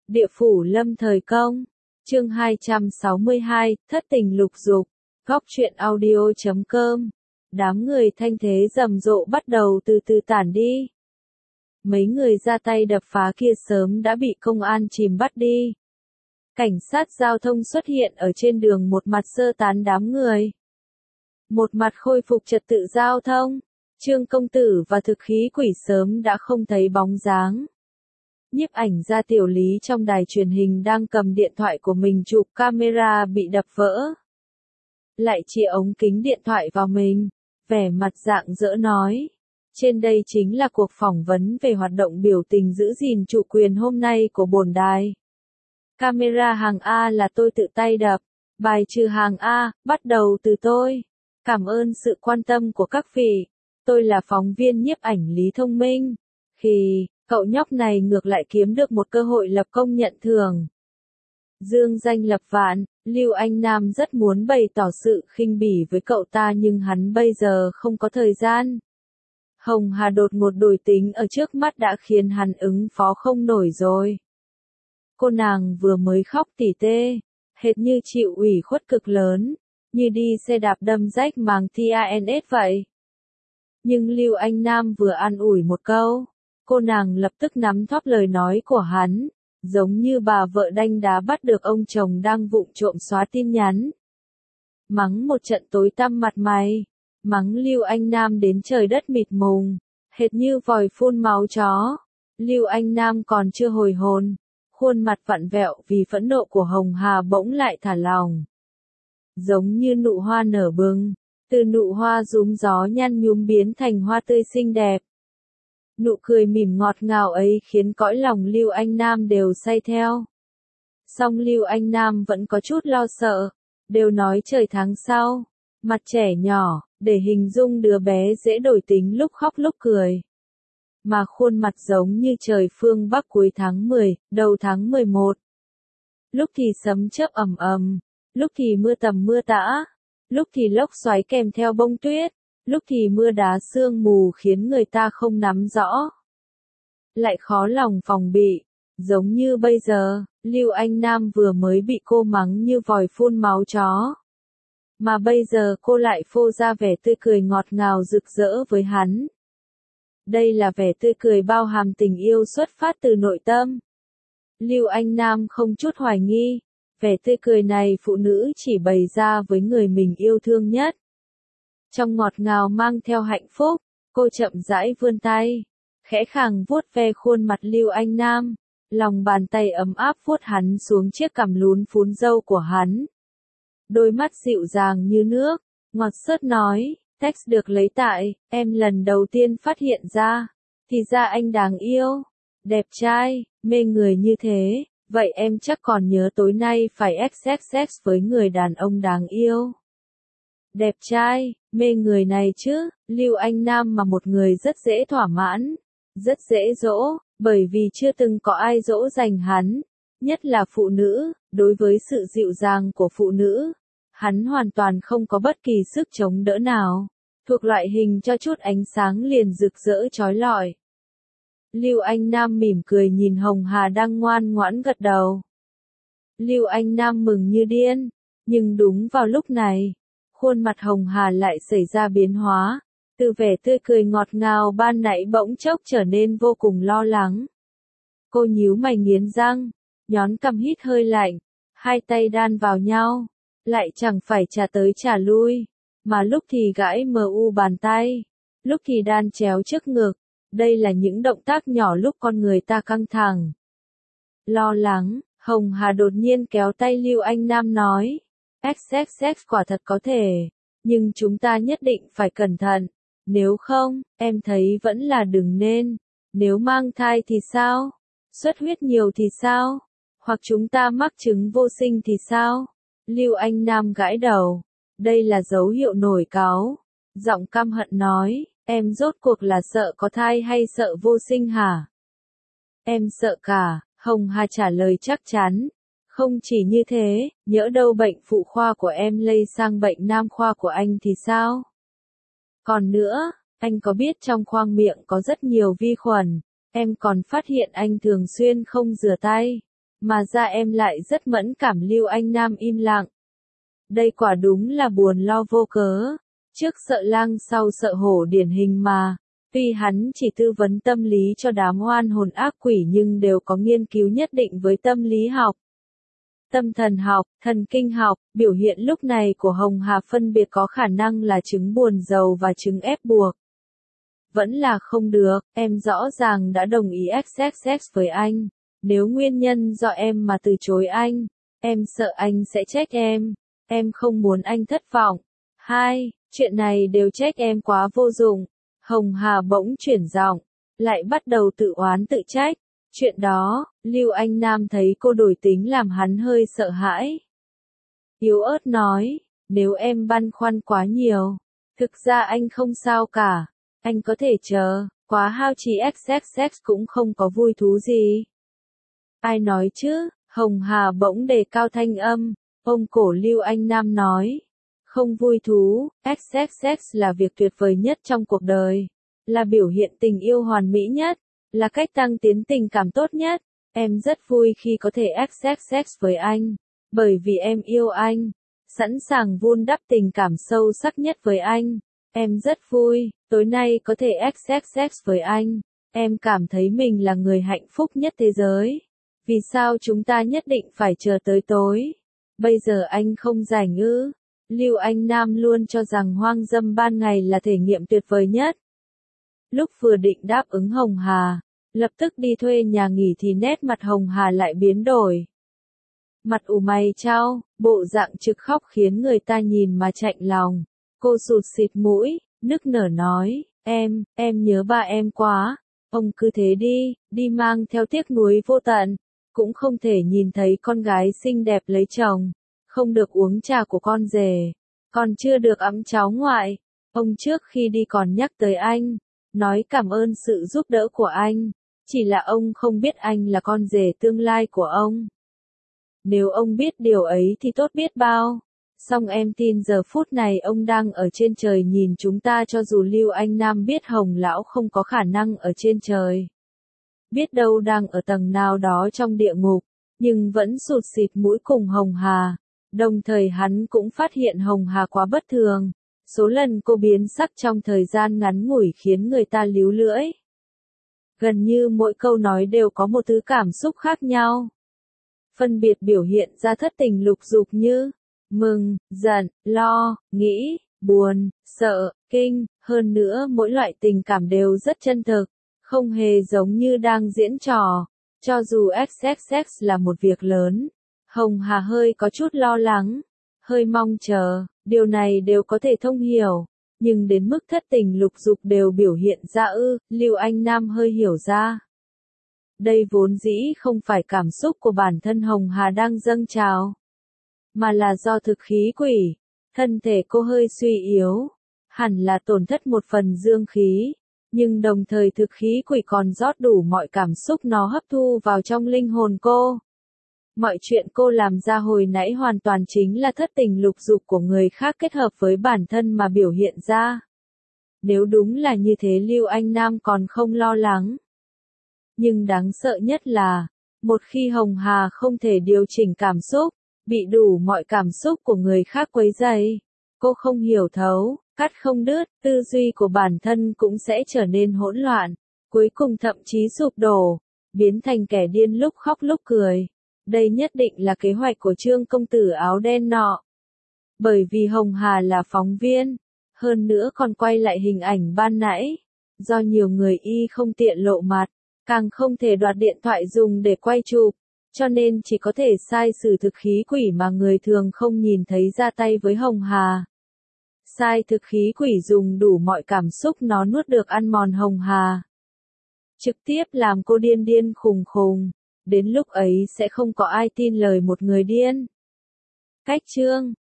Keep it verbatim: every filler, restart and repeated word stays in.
Địa phủ lâm thời công. Chương hai trăm sáu mươi hai, thất tình lục dục. Góc truyện audio chấm com. Đám người thanh thế rầm rộ bắt đầu từ từ tản đi. Mấy người ra tay đập phá kia sớm đã bị công an chìm bắt đi. Cảnh sát giao thông xuất hiện ở trên đường, một mặt sơ tán đám người, một mặt khôi phục trật tự giao thông. Trương công tử và thực khí quỷ sớm đã không thấy bóng dáng. Nhiếp ảnh gia Tiểu Lý trong đài truyền hình đang cầm điện thoại của mình chụp camera bị đập vỡ. Lại chĩa ống kính điện thoại vào mình, vẻ mặt rạng rỡ nói. Trên đây chính là cuộc phỏng vấn về hoạt động biểu tình giữ gìn chủ quyền hôm nay của bổn đài. Camera hàng A là tôi tự tay đập, bài trừ hàng A, bắt đầu từ tôi. Cảm ơn sự quan tâm của các vị. Tôi là phóng viên nhiếp ảnh Lý Thông Minh. Khi, cậu nhóc này ngược lại kiếm được một cơ hội lập công nhận thưởng. Dương danh lập vạn, Lưu Anh Nam rất muốn bày tỏ sự khinh bỉ với cậu ta nhưng hắn bây giờ không có thời gian. Hồng Hà đột ngột đổi tính ở trước mắt đã khiến hắn ứng phó không nổi rồi. Cô nàng vừa mới khóc tỉ tê, hệt như chịu ủy khuất cực lớn, như đi xe đạp đâm rách màng tê a en ét vậy. Nhưng Lưu Anh Nam vừa an ủi một câu, cô nàng lập tức nắm thóp lời nói của hắn, giống như bà vợ đanh đá bắt được ông chồng đang vụng trộm xóa tin nhắn. Mắng một trận tối tăm mặt mày, mắng Lưu Anh Nam đến trời đất mịt mùng, hệt như vòi phun máu chó. Lưu Anh Nam còn chưa hồi hồn, khuôn mặt vặn vẹo vì phẫn nộ của Hồng Hà bỗng lại thả lỏng. Giống như nụ hoa nở bừng, từ nụ hoa rúm gió nhăn nhúm biến thành hoa tươi xinh đẹp. Nụ cười mỉm ngọt ngào ấy khiến cõi lòng Lưu Anh Nam đều say theo. Song Lưu Anh Nam vẫn có chút lo sợ, đều nói trời tháng sau, mặt trẻ nhỏ, để hình dung đứa bé dễ đổi tính lúc khóc lúc cười. Mà khuôn mặt giống như trời phương Bắc cuối tháng mười, đầu tháng mười một. Lúc thì sấm chớp ầm ầm, lúc thì mưa tầm mưa tã, lúc thì lốc xoáy kèm theo bông tuyết, lúc thì mưa đá sương mù khiến người ta không nắm rõ. Lại khó lòng phòng bị, giống như bây giờ, Lưu Anh Nam vừa mới bị cô mắng như vòi phun máu chó. Mà bây giờ cô lại phô ra vẻ tươi cười ngọt ngào rực rỡ với hắn. Đây là vẻ tươi cười bao hàm tình yêu xuất phát từ nội tâm. Lưu Anh Nam không chút hoài nghi, vẻ tươi cười này phụ nữ chỉ bày ra với người mình yêu thương nhất. Trong ngọt ngào mang theo hạnh phúc, cô chậm rãi vươn tay, khẽ khàng vuốt ve khuôn mặt Lưu Anh Nam, lòng bàn tay ấm áp vuốt hắn xuống chiếc cằm lún phún râu của hắn. Đôi mắt dịu dàng như nước, ngọt xớt nói, text được lấy tại, em lần đầu tiên phát hiện ra, thì ra anh đáng yêu, đẹp trai, mê người như thế, vậy em chắc còn nhớ tối nay phải xx xx với người đàn ông đáng yêu. Đẹp trai, mê người này chứ, Lưu Anh Nam mà một người rất dễ thỏa mãn, rất dễ dỗ, bởi vì chưa từng có ai dỗ dành hắn, nhất là phụ nữ, đối với sự dịu dàng của phụ nữ. Hắn hoàn toàn không có bất kỳ sức chống đỡ nào, thuộc loại hình cho chút ánh sáng liền rực rỡ chói lọi. Lưu Anh Nam mỉm cười nhìn Hồng Hà đang ngoan ngoãn gật đầu. Lưu Anh Nam mừng như điên, nhưng đúng vào lúc này, khuôn mặt Hồng Hà lại xảy ra biến hóa, từ vẻ tươi cười ngọt ngào ban nãy bỗng chốc trở nên vô cùng lo lắng. Cô nhíu mày nghiến răng, nhón cằm hít hơi lạnh, hai tay đan vào nhau. Lại chẳng phải trả tới trả lui, mà lúc thì gãi mờ u bàn tay, lúc thì đan chéo trước ngực, đây là những động tác nhỏ lúc con người ta căng thẳng. Lo lắng, Hồng Hà đột nhiên kéo tay Lưu Anh Nam nói, xx xx quả thật có thể, nhưng chúng ta nhất định phải cẩn thận, nếu không, em thấy vẫn là đừng nên, nếu mang thai thì sao, xuất huyết nhiều thì sao, hoặc chúng ta mắc chứng vô sinh thì sao? Lưu Anh Nam gãi đầu, đây là dấu hiệu nổi cáu, giọng căm hận nói, em rốt cuộc là sợ có thai hay sợ vô sinh hả? Em sợ cả, Hồng Hà trả lời chắc chắn, không chỉ như thế, nhỡ đâu bệnh phụ khoa của em lây sang bệnh nam khoa của anh thì sao? Còn nữa, anh có biết trong khoang miệng có rất nhiều vi khuẩn, em còn phát hiện anh thường xuyên không rửa tay. Mà ra em lại rất mẫn cảm. Lưu Anh Nam im lặng. Đây quả đúng là buồn lo vô cớ. Trước sợ lang sau sợ hổ điển hình mà. Tuy hắn chỉ tư vấn tâm lý cho đám oan hồn ác quỷ nhưng đều có nghiên cứu nhất định với tâm lý học, tâm thần học, thần kinh học. Biểu hiện lúc này của Hồng Hà phân biệt có khả năng là chứng buồn giàu và chứng ép buộc. Vẫn là không được, em rõ ràng đã đồng ý xx với anh. Nếu nguyên nhân do em mà từ chối anh, em sợ anh sẽ trách em. Em không muốn anh thất vọng. Hai, chuyện này đều trách em quá vô dụng. Hồng Hà bỗng chuyển giọng, lại bắt đầu tự oán tự trách. Chuyện đó, Lưu Anh Nam thấy cô đổi tính làm hắn hơi sợ hãi. Yếu ớt nói, nếu em băn khoăn quá nhiều, thực ra anh không sao cả. Anh có thể chờ, quá hao trì xx cũng không có vui thú gì. Ai nói chứ? Hồng Hà bỗng đề cao thanh âm, ôm cổ Lưu Anh Nam nói. Không vui thú, xx là việc tuyệt vời nhất trong cuộc đời. Là biểu hiện tình yêu hoàn mỹ nhất. Là cách tăng tiến tình cảm tốt nhất. Em rất vui khi có thể xx với anh. Bởi vì em yêu anh. Sẵn sàng vun đắp tình cảm sâu sắc nhất với anh. Em rất vui, tối nay có thể xx với anh. Em cảm thấy mình là người hạnh phúc nhất thế giới. Vì sao chúng ta nhất định phải chờ tới tối? Bây giờ anh không rảnh ư? Lưu Anh Nam luôn cho rằng hoang dâm ban ngày là thể nghiệm tuyệt vời nhất. Lúc vừa định đáp ứng Hồng Hà, lập tức đi thuê nhà nghỉ thì nét mặt Hồng Hà lại biến đổi. Mặt ủ mày chau, bộ dạng trực khóc khiến người ta nhìn mà chạnh lòng. Cô sụt xịt mũi, nức nở nói, em, em nhớ ba em quá. Ông cứ thế đi, đi mang theo tiếc nuối vô tận. Cũng không thể nhìn thấy con gái xinh đẹp lấy chồng. Không được uống trà của con rể. Còn chưa được ẵm cháu ngoại. Ông trước khi đi còn nhắc tới anh. Nói cảm ơn sự giúp đỡ của anh. Chỉ là ông không biết anh là con rể tương lai của ông. Nếu ông biết điều ấy thì tốt biết bao. Song em tin giờ phút này ông đang ở trên trời nhìn chúng ta, cho dù Lưu Anh Nam biết Hồng Lão không có khả năng ở trên trời. Biết đâu đang ở tầng nào đó trong địa ngục, nhưng vẫn sụt xịt mũi cùng Hồng Hà. Đồng thời hắn cũng phát hiện Hồng Hà quá bất thường. Số lần cô biến sắc trong thời gian ngắn ngủi khiến người ta líu lưỡi. Gần như mỗi câu nói đều có một thứ cảm xúc khác nhau. Phân biệt biểu hiện ra thất tình lục dục như mừng, giận, lo, nghĩ, buồn, sợ, kinh. Hơn nữa mỗi loại tình cảm đều rất chân thực, không hề giống như đang diễn trò. Cho dù xx là một việc lớn, Hồng Hà hơi có chút lo lắng, hơi mong chờ, điều này đều có thể thông hiểu. Nhưng đến mức thất tình lục dục đều biểu hiện ra ư? Lưu Anh Nam hơi hiểu ra. Đây vốn dĩ không phải cảm xúc của bản thân Hồng Hà đang dâng trào, mà là do thực khí quỷ. Thân thể cô hơi suy yếu, hẳn là tổn thất một phần dương khí, nhưng đồng thời thực khí quỷ còn rót đủ mọi cảm xúc nó hấp thu vào trong linh hồn cô. Mọi chuyện cô làm ra hồi nãy hoàn toàn chính là thất tình lục dục của người khác kết hợp với bản thân mà biểu hiện ra. Nếu đúng là như thế Lưu Anh Nam còn không lo lắng. Nhưng đáng sợ nhất là, một khi Hồng Hà không thể điều chỉnh cảm xúc, bị đủ mọi cảm xúc của người khác quấy rầy, cô không hiểu thấu, cắt không đứt, tư duy của bản thân cũng sẽ trở nên hỗn loạn, cuối cùng thậm chí sụp đổ, biến thành kẻ điên lúc khóc lúc cười. Đây nhất định là kế hoạch của Trương công tử áo đen nọ. Bởi vì Hồng Hà là phóng viên, hơn nữa còn quay lại hình ảnh ban nãy, do nhiều người y không tiện lộ mặt, càng không thể đoạt điện thoại dùng để quay chụp, cho nên chỉ có thể sai sử thực khí quỷ mà người thường không nhìn thấy ra tay với Hồng Hà. Sai thực khí quỷ dùng đủ mọi cảm xúc nó nuốt được ăn mòn Hồng Hà. Trực tiếp làm cô điên điên khùng khùng. Đến lúc ấy sẽ không có ai tin lời một người điên. Cách chương